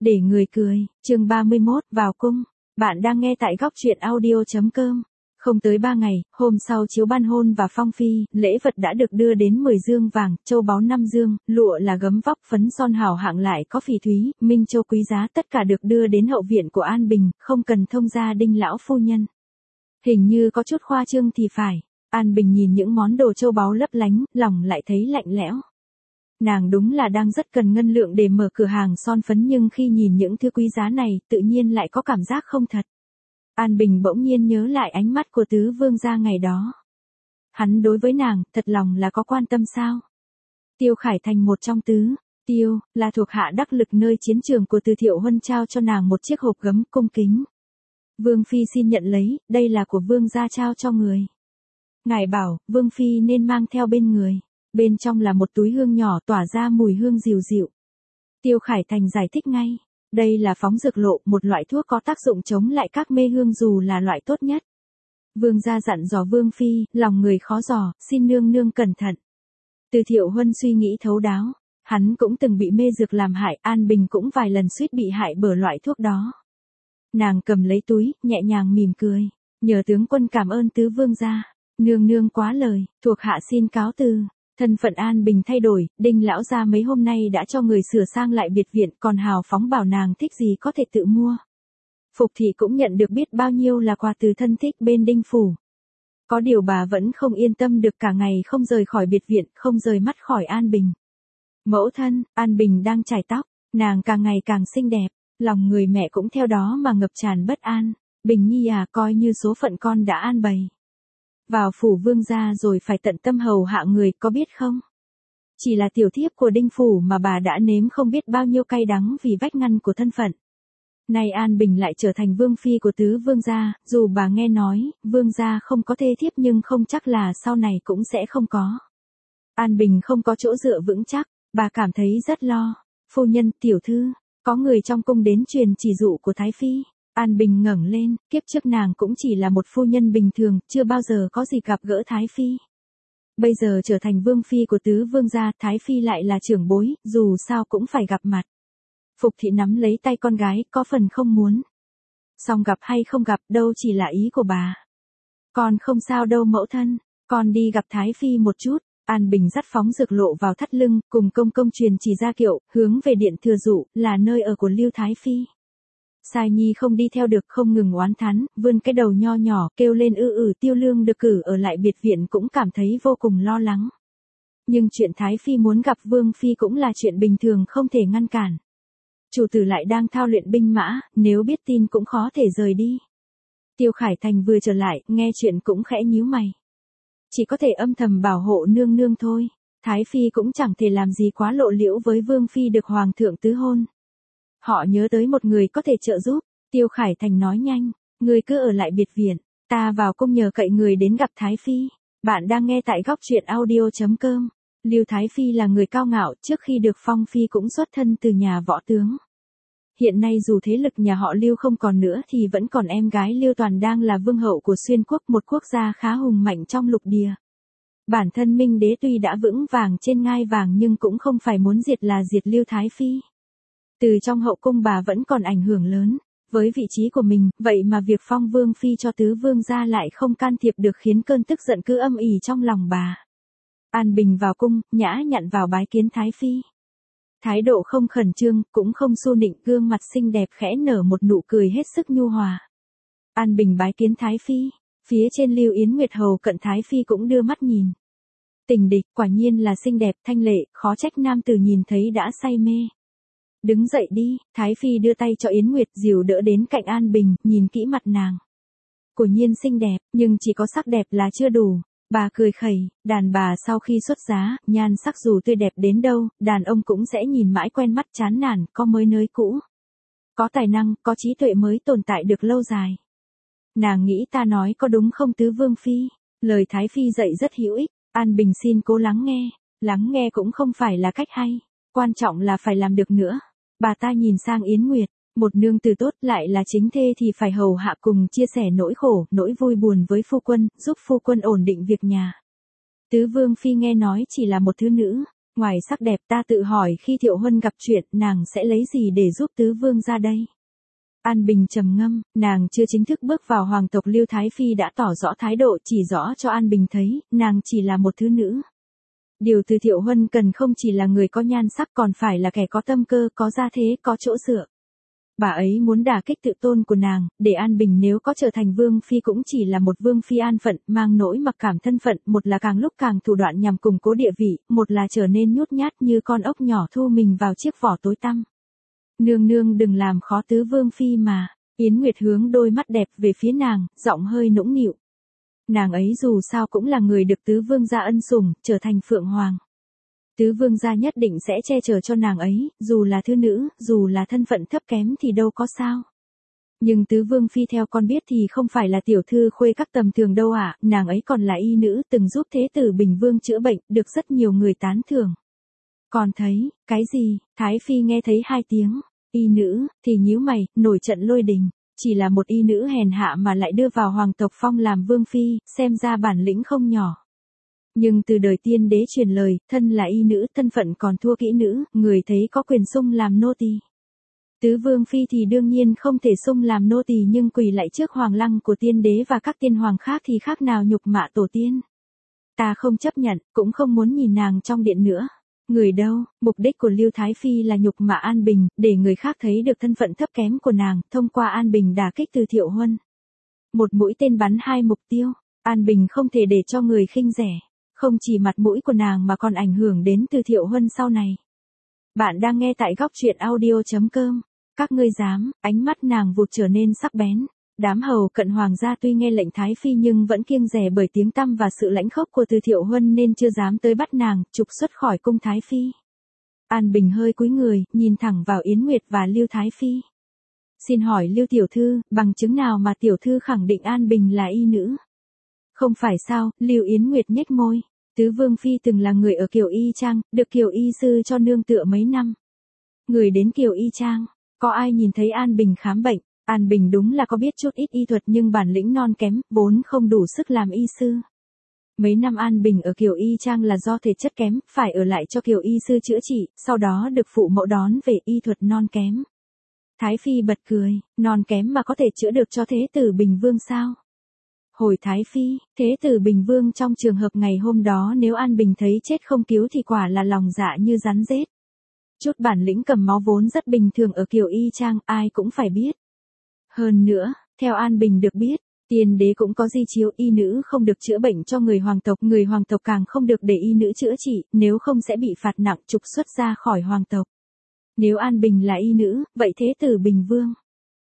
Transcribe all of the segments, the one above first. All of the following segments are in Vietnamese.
Để người cười, chương 31, vào cung. Bạn đang nghe tại góc truyện audio.com. Không tới 3 ngày, hôm sau chiếu ban hôn và phong phi, lễ vật đã được đưa đến 10 dương vàng, châu báu 5 dương, lụa là gấm vóc, phấn son hảo hạng lại có phỉ thúy, minh châu quý giá, tất cả được đưa đến hậu viện của An Bình, không cần thông gia Đinh lão phu nhân. Hình như có chút khoa trương thì phải. An Bình nhìn những món đồ châu báu lấp lánh, lòng lại thấy lạnh lẽo. Nàng đúng là đang rất cần ngân lượng để mở cửa hàng son phấn, nhưng khi nhìn những thứ quý giá này, tự nhiên lại có cảm giác không thật. An Bình bỗng nhiên nhớ lại ánh mắt của tứ vương gia ngày đó. Hắn đối với nàng, thật lòng là có quan tâm sao? Tiêu Khải Thành, một trong tứ Tiêu, là thuộc hạ đắc lực nơi chiến trường của Từ Thiệu Huân, trao cho nàng một chiếc hộp gấm, cung kính. Vương phi xin nhận lấy, đây là của vương gia trao cho người. Ngài bảo, vương phi nên mang theo bên người. Bên trong là một túi hương nhỏ tỏa ra mùi hương dịu dịu. Tiêu Khải Thành giải thích ngay. Đây là phóng dược lộ, một loại thuốc có tác dụng chống lại các mê hương dù là loại tốt nhất. Vương gia dặn dò vương phi, lòng người khó dò, xin nương nương cẩn thận. Từ Thiệu Huân suy nghĩ thấu đáo. Hắn cũng từng bị mê dược làm hại, An Bình cũng vài lần suýt bị hại bởi loại thuốc đó. Nàng cầm lấy túi, nhẹ nhàng mỉm cười. Nhờ tướng quân cảm ơn tứ vương gia. Nương nương quá lời, thuộc hạ xin cáo từ. Thân phận An Bình thay đổi, Đinh lão gia mấy hôm nay đã cho người sửa sang lại biệt viện, còn hào phóng bảo nàng thích gì có thể tự mua. Phục thị cũng nhận được biết bao nhiêu là quà từ thân thích bên Đinh phủ. Có điều bà vẫn không yên tâm được, cả ngày không rời khỏi biệt viện, không rời mắt khỏi An Bình. Mẫu thân, An Bình đang chải tóc, nàng càng ngày càng xinh đẹp, lòng người mẹ cũng theo đó mà ngập tràn bất an. Bình nhi à, coi như số phận con đã an bày. Vào phủ vương gia rồi phải tận tâm hầu hạ người, có biết không? Chỉ là tiểu thiếp của Đinh phủ mà bà đã nếm không biết bao nhiêu cay đắng vì vách ngăn của thân phận. Nay An Bình lại trở thành vương phi của tứ vương gia, dù bà nghe nói, vương gia không có thê thiếp nhưng không chắc là sau này cũng sẽ không có. An Bình không có chỗ dựa vững chắc, bà cảm thấy rất lo. Phu nhân, tiểu thư, có người trong cung đến truyền chỉ dụ của Thái Phi. An Bình ngẩng lên, kiếp trước nàng cũng chỉ là một phu nhân bình thường, chưa bao giờ có gì gặp gỡ Thái Phi. Bây giờ trở thành vương phi của tứ vương gia, Thái Phi lại là trưởng bối, dù sao cũng phải gặp mặt. Phục thị nắm lấy tay con gái, có phần không muốn. Song gặp hay không gặp, đâu chỉ là ý của bà. Con không sao đâu mẫu thân, con đi gặp Thái Phi một chút. An Bình dắt phóng dược lộ vào thắt lưng, cùng công công truyền chỉ ra kiệu, hướng về điện Thừa Dụ, là nơi ở của Lưu Thái Phi. Sai Nhi không đi theo được, không ngừng oán thán, vươn cái đầu nho nhỏ, kêu lên Tiêu Lương được cử ở lại biệt viện cũng cảm thấy vô cùng lo lắng. Nhưng chuyện Thái Phi muốn gặp Vương Phi cũng là chuyện bình thường không thể ngăn cản. Chủ tử lại đang thao luyện binh mã, nếu biết tin cũng khó thể rời đi. Tiêu Khải Thành vừa trở lại, nghe chuyện cũng khẽ nhíu mày. Chỉ có thể âm thầm bảo hộ nương nương thôi. Thái Phi cũng chẳng thể làm gì quá lộ liễu với Vương Phi được Hoàng thượng tứ hôn. Họ nhớ tới một người có thể trợ giúp. Tiêu Khải Thành nói nhanh, người cứ ở lại biệt viện, ta vào cung nhờ cậy người đến gặp Thái Phi. Bạn đang nghe tại góc truyện audio.com. Lưu Thái Phi là người cao ngạo, trước khi được phong phi cũng xuất thân từ nhà võ tướng. Hiện nay dù thế lực nhà họ Lưu không còn nữa thì vẫn còn em gái Lưu Toàn đang là vương hậu của Xuyên quốc, một quốc gia khá hùng mạnh trong lục địa. Bản thân Minh đế tuy đã vững vàng trên ngai vàng nhưng cũng không phải muốn diệt là diệt Lưu Thái Phi. Từ trong hậu cung bà vẫn còn ảnh hưởng lớn, với vị trí của mình, vậy mà việc phong vương phi cho tứ vương gia lại không can thiệp được, khiến cơn tức giận cứ âm ỉ trong lòng bà. An Bình vào cung, nhã nhặn vào bái kiến Thái Phi. Thái độ không khẩn trương, cũng không xu nịnh, gương mặt xinh đẹp khẽ nở một nụ cười hết sức nhu hòa. An Bình bái kiến Thái Phi, phía trên Lưu Yến Nguyệt hầu cận Thái Phi cũng đưa mắt nhìn. Tình địch, quả nhiên là xinh đẹp, thanh lệ, khó trách nam tử nhìn thấy đã say mê. Đứng dậy đi, Thái Phi đưa tay cho Yến Nguyệt, dìu đỡ đến cạnh An Bình, nhìn kỹ mặt nàng. Quả nhiên xinh đẹp, nhưng chỉ có sắc đẹp là chưa đủ. Bà cười khẩy, đàn bà sau khi xuất giá, nhan sắc dù tươi đẹp đến đâu, đàn ông cũng sẽ nhìn mãi quen mắt chán nản, có mới nới cũ. Có tài năng, có trí tuệ mới tồn tại được lâu dài. Nàng nghĩ ta nói có đúng không tứ vương phi? Lời Thái Phi dạy rất hữu ích, An Bình xin cố lắng nghe cũng không phải là cách hay, quan trọng là phải làm được nữa. Bà ta nhìn sang Yến Nguyệt, một nương tử tốt lại là chính thê thì phải hầu hạ cùng chia sẻ nỗi khổ, nỗi vui buồn với phu quân, giúp phu quân ổn định việc nhà. Tứ vương phi nghe nói chỉ là một thứ nữ, Ngoài sắc đẹp ta tự hỏi khi Thiệu Huân gặp chuyện nàng sẽ lấy gì để giúp tứ vương ra đây. An Bình trầm ngâm, nàng chưa chính thức bước vào hoàng tộc Lưu Thái Phi đã tỏ rõ thái độ chỉ rõ cho An Bình thấy, nàng chỉ là một thứ nữ. Điều từ Thiệu Huân cần không chỉ là người có nhan sắc còn phải là kẻ có tâm cơ, có gia thế, có chỗ dựa. Bà ấy muốn đả kích tự tôn của nàng, để An Bình nếu có trở thành vương phi cũng chỉ là một vương phi an phận, mang nỗi mặc cảm thân phận, một là càng lúc càng thủ đoạn nhằm củng cố địa vị, một là trở nên nhút nhát như con ốc nhỏ thu mình vào chiếc vỏ tối tăm. Nương nương đừng làm khó tứ vương phi mà. Yến Nguyệt hướng đôi mắt đẹp về phía nàng, giọng hơi nũng nịu. Nàng ấy dù sao cũng là người được tứ vương gia ân sủng, trở thành phượng hoàng. Tứ vương gia nhất định sẽ che chở cho nàng ấy, dù là thứ nữ, dù là thân phận thấp kém thì đâu có sao. Nhưng tứ vương phi theo con biết thì không phải là tiểu thư khuê các tầm thường đâu ạ, nàng ấy còn là y nữ từng giúp thế tử Bình Vương chữa bệnh, được rất nhiều người tán thưởng. Còn thấy, cái gì, Thái Phi nghe thấy hai tiếng, y nữ, thì nhíu mày, nổi trận lôi đình. Chỉ là một y nữ hèn hạ mà lại đưa vào hoàng tộc phong làm vương phi, xem ra bản lĩnh không nhỏ. Nhưng từ đời tiên đế truyền lời, thân là y nữ, thân phận còn thua kỹ nữ, người thấy có quyền xung làm nô tỳ. Tứ vương phi thì đương nhiên không thể xung làm nô tỳ, nhưng quỳ lại trước hoàng lăng của tiên đế và các tiên hoàng khác thì khác nào nhục mạ tổ tiên. Ta không chấp nhận, cũng không muốn nhìn nàng trong điện nữa. Người đâu, mục đích của Lưu Thái Phi là nhục mạ An Bình, để người khác thấy được thân phận thấp kém của nàng, thông qua An Bình đả kích từ Thiệu Huân. Một mũi tên bắn hai mục tiêu, An Bình không thể để cho người khinh rẻ, không chỉ mặt mũi của nàng mà còn ảnh hưởng đến từ Thiệu Huân sau này. Bạn đang nghe tại góc truyện audio.com, các ngươi dám, ánh mắt nàng vụt trở nên sắc bén. Đám hầu cận hoàng gia tuy nghe lệnh Thái Phi nhưng vẫn kiêng dè bởi tiếng tăm và sự lãnh khốc của từ Thiệu Huân nên chưa dám tới bắt nàng, trục xuất khỏi cung Thái Phi. An Bình hơi cúi người, nhìn thẳng vào Yến Nguyệt và Lưu Thái Phi. Xin hỏi Lưu tiểu thư, bằng chứng nào mà tiểu thư khẳng định An Bình là y nữ? Không phải sao, Lưu Yến Nguyệt nhếch môi. Tứ Vương Phi từng là người ở Kiều Y Trang, được Kiều Y sư cho nương tựa mấy năm. Người đến Kiều Y Trang, có ai nhìn thấy An Bình khám bệnh? An Bình đúng là có biết chút ít y thuật nhưng bản lĩnh non kém, vốn không đủ sức làm y sư. Mấy năm An Bình ở Kiều Y Trang là do thể chất kém, phải ở lại cho Kiều Y sư chữa trị, sau đó được phụ mẫu đón về, y thuật non kém. Thái Phi bật cười, non kém mà có thể chữa được cho thế tử Bình Vương sao? Hồi Thái Phi, thế tử Bình Vương trong trường hợp ngày hôm đó nếu An Bình thấy chết không cứu thì quả là lòng dạ như rắn rết. Chút bản lĩnh cầm máu vốn rất bình thường ở Kiều Y Trang, ai cũng phải biết. Hơn nữa, theo An Bình được biết, tiên đế cũng có di chiếu y nữ không được chữa bệnh cho người hoàng tộc càng không được để y nữ chữa trị, nếu không sẽ bị phạt nặng trục xuất ra khỏi hoàng tộc. Nếu An Bình là y nữ, vậy thế tử Bình Vương.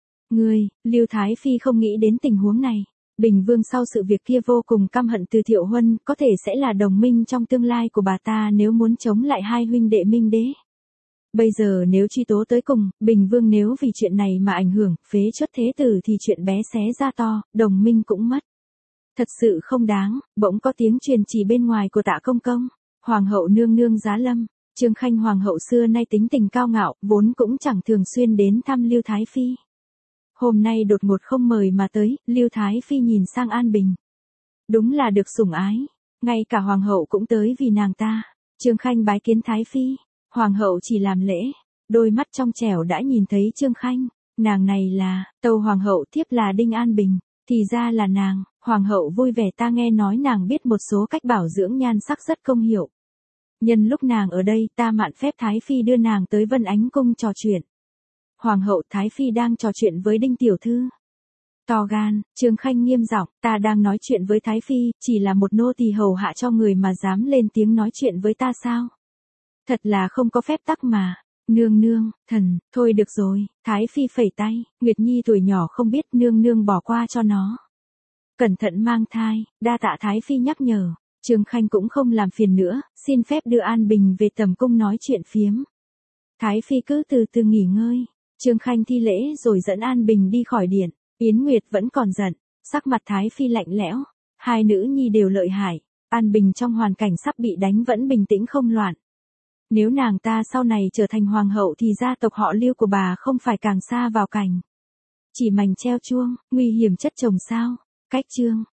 Lưu Thái Phi không nghĩ đến tình huống này. Bình Vương sau sự việc kia vô cùng căm hận từ Thiệu Huân, có thể sẽ là đồng minh trong tương lai của bà ta nếu muốn chống lại hai huynh đệ Minh đế. Bây giờ nếu truy tố tới cùng, Bình Vương nếu vì chuyện này mà ảnh hưởng, phế truất thế tử thì chuyện bé xé ra to, đồng minh cũng mất. Thật sự không đáng, bỗng có tiếng truyền chỉ bên ngoài của Tạ Công Công. Hoàng hậu nương nương giá lâm, Trương Khanh hoàng hậu xưa nay tính tình cao ngạo, vốn cũng chẳng thường xuyên đến thăm Lưu Thái Phi. Hôm nay đột ngột không mời mà tới, Lưu Thái Phi nhìn sang An Bình. Đúng là được sủng ái, ngay cả hoàng hậu cũng tới vì nàng ta. Trương Khanh bái kiến Thái Phi. Hoàng hậu chỉ làm lễ, đôi mắt trong trẻo đã nhìn thấy Trương Khanh, nàng này là, tâu hoàng hậu thiếp là Đinh An Bình, thì ra là nàng, hoàng hậu vui vẻ ta nghe nói nàng biết một số cách bảo dưỡng nhan sắc rất công hiệu. Nhân lúc nàng ở đây ta mạn phép Thái Phi đưa nàng tới Vân Ánh Cung trò chuyện. Hoàng hậu Thái Phi đang trò chuyện với Đinh tiểu thư. To gan, Trương Khanh nghiêm giọng, ta đang nói chuyện với Thái Phi, chỉ là một nô tỳ hầu hạ cho người mà dám lên tiếng nói chuyện với ta sao? Thật là không có phép tắc mà. Nương nương, thần, thôi được rồi, Thái Phi phẩy tay, Nguyệt Nhi tuổi nhỏ không biết nương nương bỏ qua cho nó. Cẩn thận mang thai, đa tạ Thái Phi nhắc nhở. Trương Khanh cũng không làm phiền nữa, xin phép đưa An Bình về tầm cung nói chuyện phiếm. Thái Phi cứ từ từ nghỉ ngơi. Trương Khanh thi lễ rồi dẫn An Bình đi khỏi điện. Yến Nguyệt vẫn còn giận, sắc mặt Thái Phi lạnh lẽo. Hai nữ nhi đều lợi hại, An Bình trong hoàn cảnh sắp bị đánh vẫn bình tĩnh không loạn. Nếu nàng ta sau này trở thành hoàng hậu thì gia tộc họ Lưu của bà không phải càng xa vào cảnh chỉ mảnh treo chuông, nguy hiểm chất chồng sao? Cách chương